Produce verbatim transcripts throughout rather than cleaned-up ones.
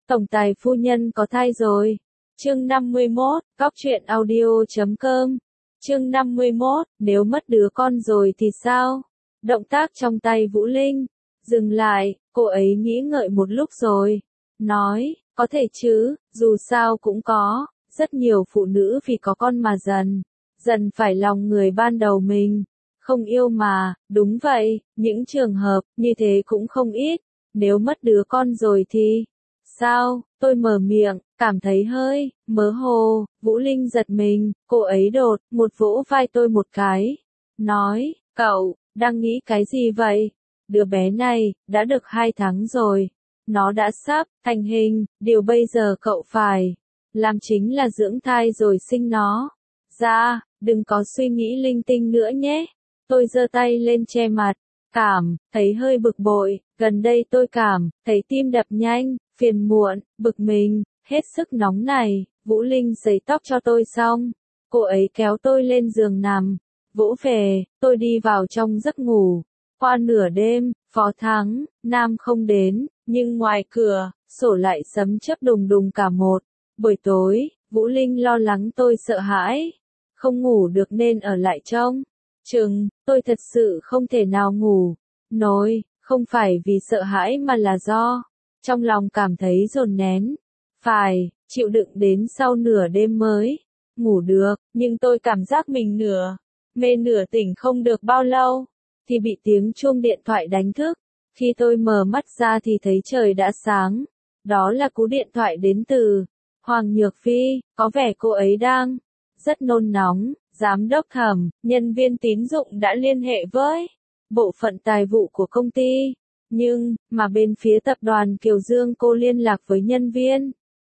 Tổng tài phu nhân có thai rồi. Chương năm mươi mốt, góc truyện audio chấm com. Chương năm mươi mốt, nếu mất đứa con rồi thì sao? Động tác trong tay Vũ Linh dừng lại, cô ấy nghĩ ngợi một lúc rồi, nói, có thể chứ, dù sao cũng có, rất nhiều phụ nữ vì có con mà dần, dần phải lòng người ban đầu mình, không yêu mà, đúng vậy, những trường hợp như thế cũng không ít, nếu mất đứa con rồi thì, sao, tôi mở miệng, cảm thấy hơi, mơ hồ, Vũ Linh giật mình, cô ấy đột, một vỗ vai tôi một cái, nói, cậu, đang nghĩ cái gì vậy? Đứa bé này, đã được hai tháng rồi, nó đã sắp, thành hình, điều bây giờ cậu phải làm chính là dưỡng thai rồi sinh nó ra, đừng có suy nghĩ linh tinh nữa nhé. Tôi giơ tay lên che mặt, cảm thấy hơi bực bội, gần đây tôi cảm thấy tim đập nhanh, phiền muộn, bực mình, hết sức nóng này. Vũ Linh sấy tóc cho tôi xong, cô ấy kéo tôi lên giường nằm, vỗ về, tôi đi vào trong giấc ngủ. Qua nửa đêm, Phó Thắng, Nam không đến, nhưng ngoài cửa, sổ lại sấm chớp đùng đùng cả một buổi tối. Vũ Linh lo lắng tôi sợ hãi, không ngủ được nên ở lại trông chừng. Tôi thật sự không thể nào ngủ nổi, không phải vì sợ hãi mà là do trong lòng cảm thấy dồn nén, phải chịu đựng đến sau nửa đêm mới ngủ được. Nhưng tôi cảm giác mình nửa mê nửa tỉnh không được bao lâu, thì bị tiếng chuông điện thoại đánh thức. Khi tôi mở mắt ra thì thấy trời đã sáng. Đó là cú điện thoại đến từ Hoàng Nhược Phi, có vẻ cô ấy đang rất nôn nóng. Giám đốc Thẩm, nhân viên tín dụng đã liên hệ với bộ phận tài vụ của công ty, nhưng mà bên phía tập đoàn Kiều Dương cô liên lạc với nhân viên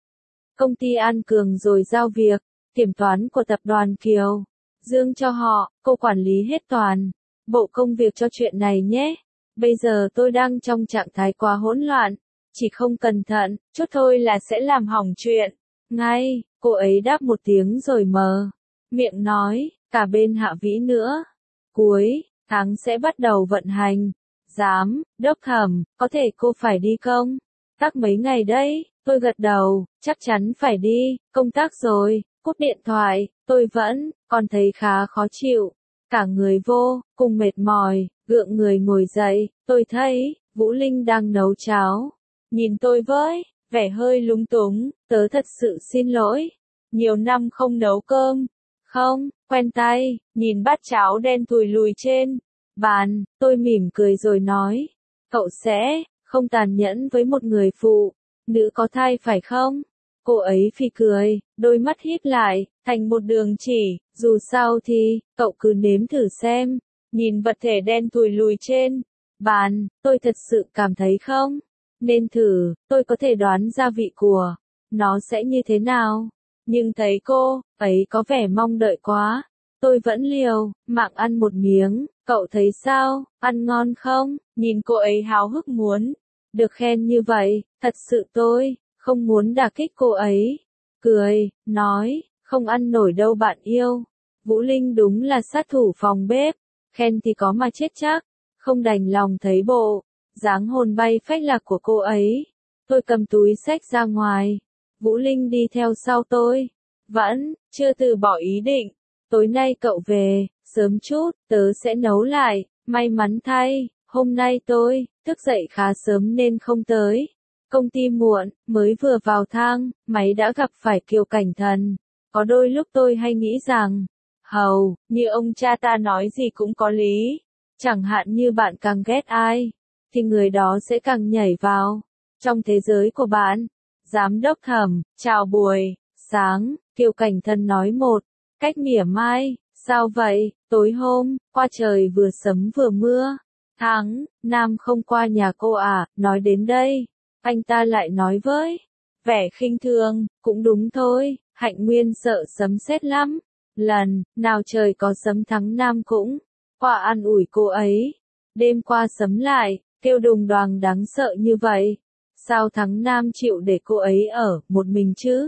công ty An Cường rồi giao việc kiểm toán của tập đoàn Kiều Dương cho họ. Cô quản lý hết toàn bộ công việc cho chuyện này nhé. Bây giờ tôi đang trong trạng thái quá hỗn loạn, chỉ không cẩn thận chút thôi là sẽ làm hỏng chuyện ngay. Cô ấy đáp một tiếng rồi mờ miệng nói, cả bên Hạ Vĩ nữa, cuối tháng sẽ bắt đầu vận hành. Giám đốc Thẩm, có thể cô phải đi không? Tác mấy ngày đấy? Tôi gật đầu, chắc chắn phải đi, công tác rồi. Cúp điện thoại, tôi vẫn còn thấy khá khó chịu, cả người vô cùng mệt mỏi, gượng người ngồi dậy. Tôi thấy Vũ Linh đang nấu cháo, nhìn tôi với vẻ hơi lúng túng, tớ thật sự xin lỗi, nhiều năm không nấu cơm, không quen tay. Nhìn bát cháo đen thùi lùi trên bàn, tôi mỉm cười rồi nói, cậu sẽ không tàn nhẫn với một người phụ nữ có thai phải không? Cô ấy phì cười, đôi mắt híp lại thành một đường chỉ, dù sao thì cậu cứ nếm thử xem. Nhìn vật thể đen thùi lùi trên bàn, tôi thật sự cảm thấy không nên thử. Tôi có thể đoán gia vị của nó sẽ như thế nào, nhưng thấy cô ấy có vẻ mong đợi quá, tôi vẫn liều mạng ăn một miếng. Cậu thấy sao, ăn ngon không? Nhìn cô ấy háo hức muốn được khen như vậy, thật sự tôi không muốn đả kích cô ấy. Cười, nói, không ăn nổi đâu bạn yêu. Vũ Linh đúng là sát thủ phòng bếp, khen thì có mà chết chắc. Không đành lòng thấy bộ dáng hồn bay phách lạc của cô ấy, tôi cầm túi xách ra ngoài. Vũ Linh đi theo sau tôi, vẫn chưa từ bỏ ý định. Tối nay cậu về sớm chút, tớ sẽ nấu lại. May mắn thay, hôm nay tôi thức dậy khá sớm nên không tới công ty muộn. Mới vừa vào thang máy đã gặp phải Kiều Cảnh Thần. Có đôi lúc tôi hay nghĩ rằng, hầu như ông cha ta nói gì cũng có lý. Chẳng hạn như bạn càng ghét ai, thì người đó sẽ càng nhảy vào trong thế giới của bạn. Giám đốc Thẩm, chào buổi sáng. Kiều Cảnh Thần nói một cách mỉa mai, sao vậy? Tối hôm qua trời vừa sấm vừa mưa. Thắng, Nam không qua nhà cô à? Nói đến đây, anh ta lại nói với vẻ khinh thường, cũng đúng thôi, Hạnh Nguyên sợ sấm sét lắm. Lần nào trời có sấm Thắng Nam cũng qua an ủi cô ấy. Đêm qua sấm lại kêu đùng đoàng đáng sợ như vậy, sao Thắng Nam chịu để cô ấy ở một mình chứ?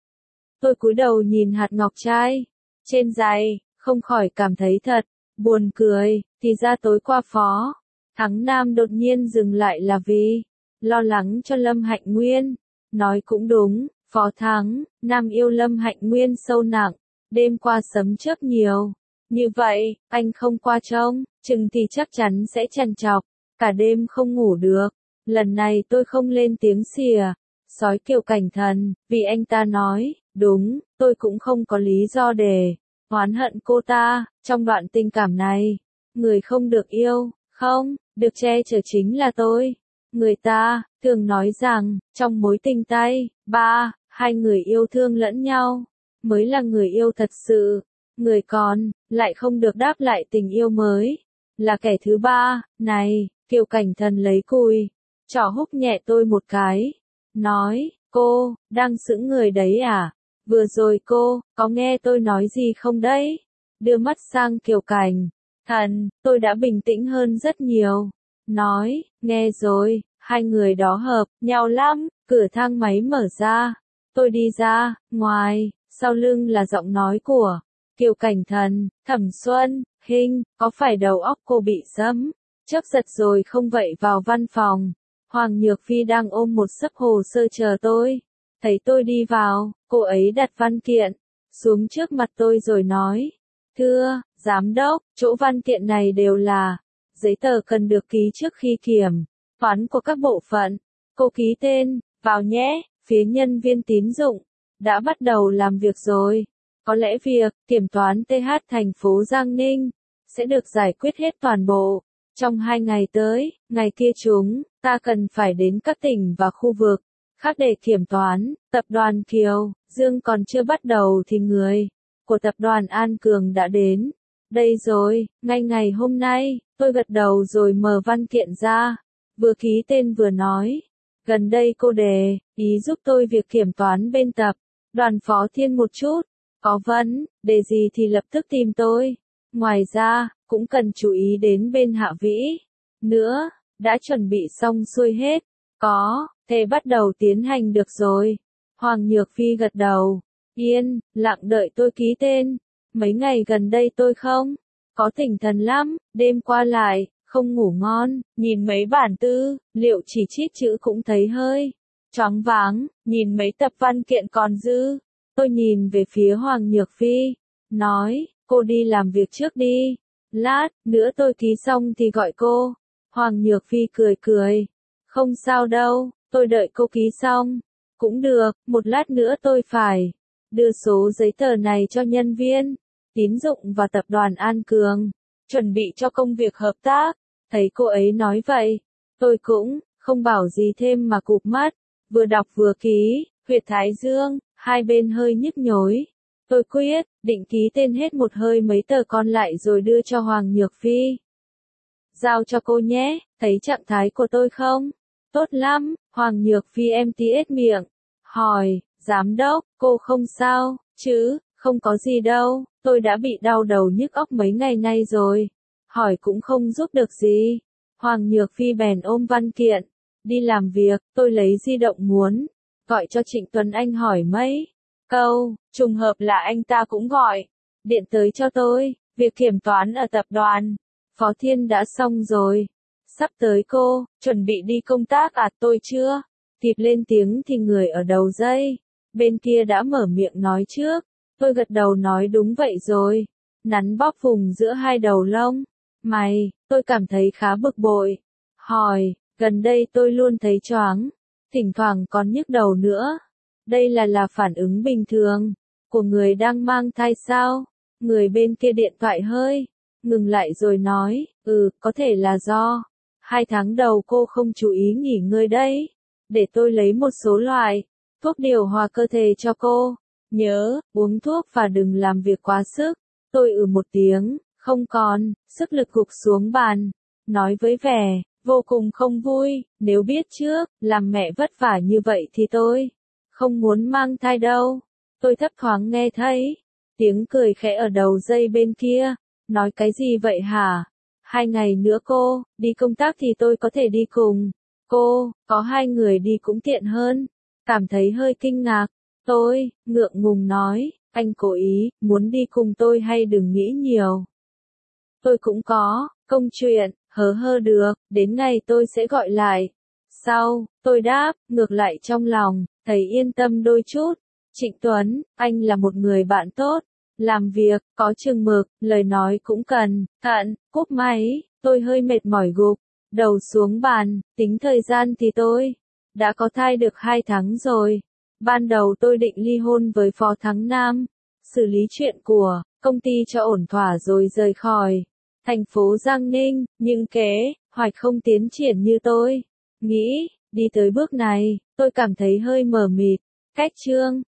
Tôi cúi đầu nhìn hạt ngọc trai trên giày, không khỏi cảm thấy thật buồn cười. Thì ra tối qua Phó Thắng Nam đột nhiên dừng lại là vì lo lắng cho Lâm Hạnh Nguyên. Nói cũng đúng, Phó Thắng, Nam yêu Lâm Hạnh Nguyên sâu nặng, đêm qua sấm chớp nhiều. Như vậy, anh không qua trông, chừng thì chắc chắn sẽ trằn trọc, cả đêm không ngủ được. Lần này tôi không lên tiếng xìa, sói Kiều Cảnh Thần, vì anh ta nói, đúng, tôi cũng không có lý do để oán hận cô ta, trong đoạn tình cảm này. Người không được yêu, không, được che chở chính là tôi. Người ta, thường nói rằng, trong mối tình tay, ba, hai người yêu thương lẫn nhau, mới là người yêu thật sự. Người còn, lại không được đáp lại tình yêu mới, là kẻ thứ ba. Này, Kiều Cảnh Thần lấy cùi, trỏ húc nhẹ tôi một cái, nói, cô, đang sững người đấy à? Vừa rồi cô, có nghe tôi nói gì không đấy? Đưa mắt sang Kiều Cảnh Thần, tôi đã bình tĩnh hơn rất nhiều. Nói, nghe rồi, hai người đó hợp nhau lắm. Cửa thang máy mở ra, tôi đi ra, ngoài, sau lưng là giọng nói của Kiều Cảnh Thần, Thẩm Xuân, Hinh, có phải đầu óc cô bị sấm chớp giật rồi không vậy? Vào văn phòng, Hoàng Nhược Phi đang ôm một xấp hồ sơ chờ tôi. Thấy tôi đi vào, cô ấy đặt văn kiện xuống trước mặt tôi rồi nói, thưa, giám đốc, chỗ văn kiện này đều là giấy tờ cần được ký trước khi kiểm toán của các bộ phận. Cô ký tên vào nhé. Phía nhân viên tín dụng đã bắt đầu làm việc rồi. Có lẽ việc kiểm toán tê hát thành phố Giang Ninh sẽ được giải quyết hết toàn bộ trong hai ngày tới. Ngày kia chúng ta cần phải đến các tỉnh và khu vực khác để kiểm toán. Tập đoàn Kiều Dương còn chưa bắt đầu thì người của tập đoàn An Cường đã đến đây rồi. Ngay ngày hôm nay, tôi gật đầu rồi mở văn kiện ra, vừa ký tên vừa nói, gần đây cô đề ý giúp tôi việc kiểm toán bên tập đoàn Phó Thiên một chút, có vấn đề gì thì lập tức tìm tôi. Ngoài ra, cũng cần chú ý đến bên Hạ Vĩ nữa. Đã chuẩn bị xong xuôi hết, có thể bắt đầu tiến hành được rồi. Hoàng Nhược Phi gật đầu, yên lặng đợi tôi ký tên. Mấy ngày gần đây tôi không có tinh thần lắm, đêm qua lại không ngủ ngon, nhìn mấy bản tư liệu chỉ chít chữ cũng thấy hơi choáng váng, nhìn mấy tập văn kiện còn dư. Tôi nhìn về phía Hoàng Nhược Phi, nói, cô đi làm việc trước đi, lát nữa tôi ký xong thì gọi cô. Hoàng Nhược Phi cười cười, không sao đâu, tôi đợi cô ký xong cũng được. Một lát nữa tôi phải đưa số giấy tờ này cho nhân viên tín dụng và tập đoàn An Cường, chuẩn bị cho công việc hợp tác. Thấy cô ấy nói vậy, tôi cũng không bảo gì thêm mà cụp mắt, vừa đọc vừa ký. Huyệt thái dương, hai bên hơi nhức nhối. Tôi quyết định ký tên hết một hơi mấy tờ còn lại rồi đưa cho Hoàng Nhược Phi. Giao cho cô nhé, thấy trạng thái của tôi không? Tốt lắm. Hoàng Nhược Phi em tí ết miệng, hỏi, giám đốc, cô không sao chứ? Không có gì đâu, tôi đã bị đau đầu nhức óc mấy ngày nay rồi. Hỏi cũng không giúp được gì. Hoàng Nhược Phi bèn ôm văn kiện đi làm việc. Tôi lấy di động muốn gọi cho Trịnh Tuấn Anh hỏi mấy câu, trùng hợp là anh ta cũng gọi điện tới cho tôi. Việc kiểm toán ở tập đoàn Phó Thiên đã xong rồi. Sắp tới cô chuẩn bị đi công tác à? Tôi chưa kịp lên tiếng thì người ở đầu dây bên kia đã mở miệng nói trước. Tôi gật đầu nói đúng vậy rồi, nắn bóp vùng giữa hai đầu lông mày. Tôi cảm thấy khá bực bội, hỏi, gần đây tôi luôn thấy choáng, thỉnh thoảng còn nhức đầu nữa. Đây là là phản ứng bình thường của người đang mang thai sao? Người bên kia điện thoại hơi ngừng lại rồi nói, ừ, có thể là do hai tháng đầu cô không chú ý nghỉ ngơi đấy. Để tôi lấy một số loại thuốc điều hòa cơ thể cho cô. Nhớ, uống thuốc và đừng làm việc quá sức. Tôi ừ một tiếng, không còn sức lực gục xuống bàn, nói với vẻ vô cùng không vui, nếu biết trước, làm mẹ vất vả như vậy thì tôi không muốn mang thai đâu. Tôi thấp thoáng nghe thấy tiếng cười khẽ ở đầu dây bên kia, nói cái gì vậy hả? Hai ngày nữa cô đi công tác thì tôi có thể đi cùng cô, có hai người đi cũng tiện hơn. Cảm thấy hơi kinh ngạc, tôi ngượng ngùng nói, anh cố ý muốn đi cùng tôi hay đừng nghĩ nhiều. Tôi cũng có công chuyện, hớ hơ được, đến ngày tôi sẽ gọi lại. Sau, tôi đáp, ngược lại trong lòng thấy yên tâm đôi chút. Trịnh Tuấn, anh là một người bạn tốt, làm việc, có chừng mực, lời nói cũng cần, cạn, cúp máy, tôi hơi mệt mỏi gục, đầu xuống bàn, tính thời gian thì tôi đã có thai được hai tháng rồi. Ban đầu tôi định ly hôn với Phó Thắng Nam, xử lý chuyện của công ty cho ổn thỏa rồi rời khỏi thành phố Giang Ninh, nhưng kế hoạch không tiến triển như tôi nghĩ. Đi tới bước này, tôi cảm thấy hơi mờ mịt. Cách chương